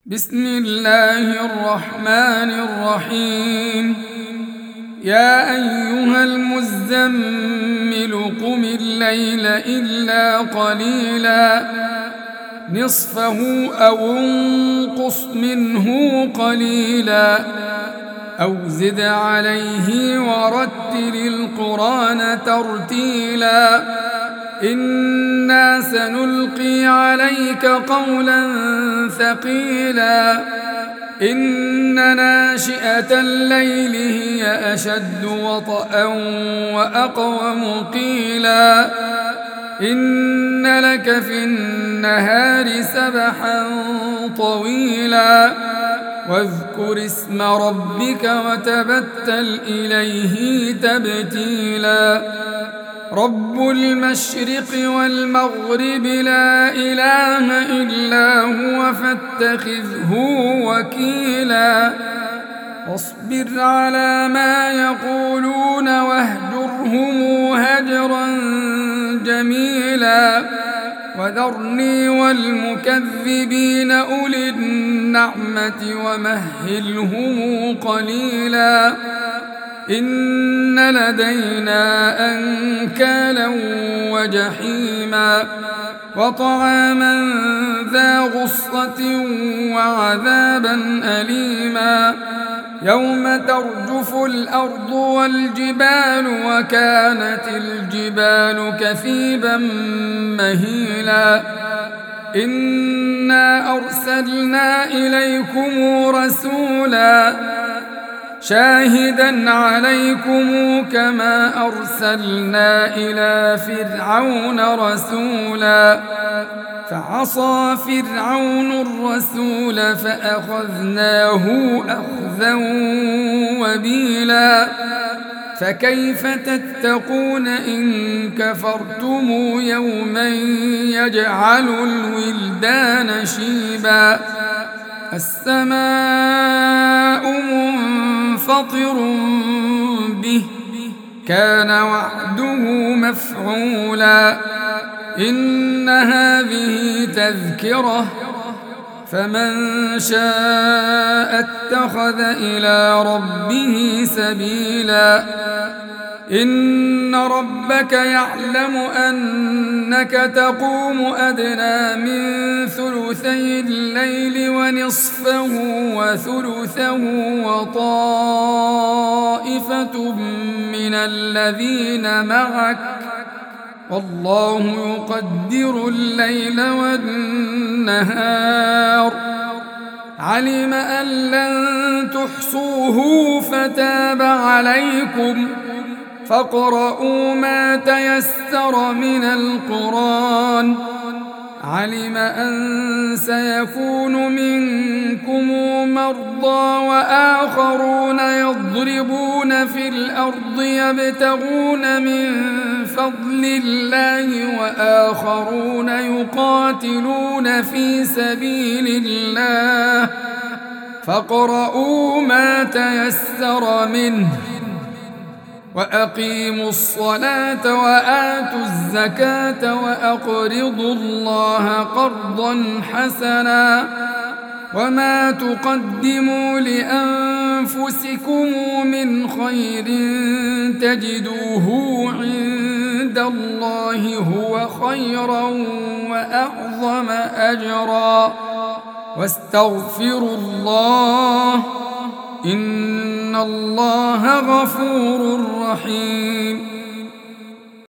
بسم الله الرحمن الرحيم. يا أيها المزمل قم الليل إلا قليلا نصفه أو انقص منه قليلا أو زد عليه ورتل القرآن ترتيلا إنا سنلقي عليك قولا ثقيلا إن ناشئة الليل هي أشد وطئا وأقوم قيلا إن لك في النهار سبحا طويلا واذكر اسم ربك وتبتل إليه تبتيلا رب المشرق والمغرب لا إله إلا هو فاتخذه وكيلا واصبر على ما يقولون واهجرهم هجرا جميلا وذرني والمكذبين أولي النعمة ومهلهم قليلا إن لدينا أنكالا وجحيما وطعاما ذا غصة وعذابا أليما يوم ترجف الأرض والجبال وكانت الجبال كثيبا مهيلا إنا أرسلنا إليكم رسولا شاهدا عليكم كما أرسلنا إلى فرعون رسولا فعصى فرعون الرسول فأخذناه أخذا وبيلا فكيف تتقون إن كفرتم يوما يجعل الولدان شيبا السماء منفطر به كان وعده مفعولا إن هذه تذكرة فمن شاء اتخذ إلى ربه سبيلا إن ربك يعلم أنك تقوم أدنى من ثلثي الليل ونصفه وثلثه وطائفة من الذين معك والله يقدر الليل والنهار علم أن لن تحصوه فتاب عليكم فاقرؤوا ما تيسر من القرآن علم أن سيكون منكم مرضى وآخرون يضربون في الأرض يبتغون من فضل الله وآخرون يقاتلون في سبيل الله فاقرؤوا ما تيسر منه وأقيموا الصلاة وآتوا الزكاة وأقرضوا الله قرضا حسنا وما تقدموا لأنفسكم من خير تجدوه عند الله هو خيرا وأعظم أجرا واستغفروا الله إن الله غفور رحيم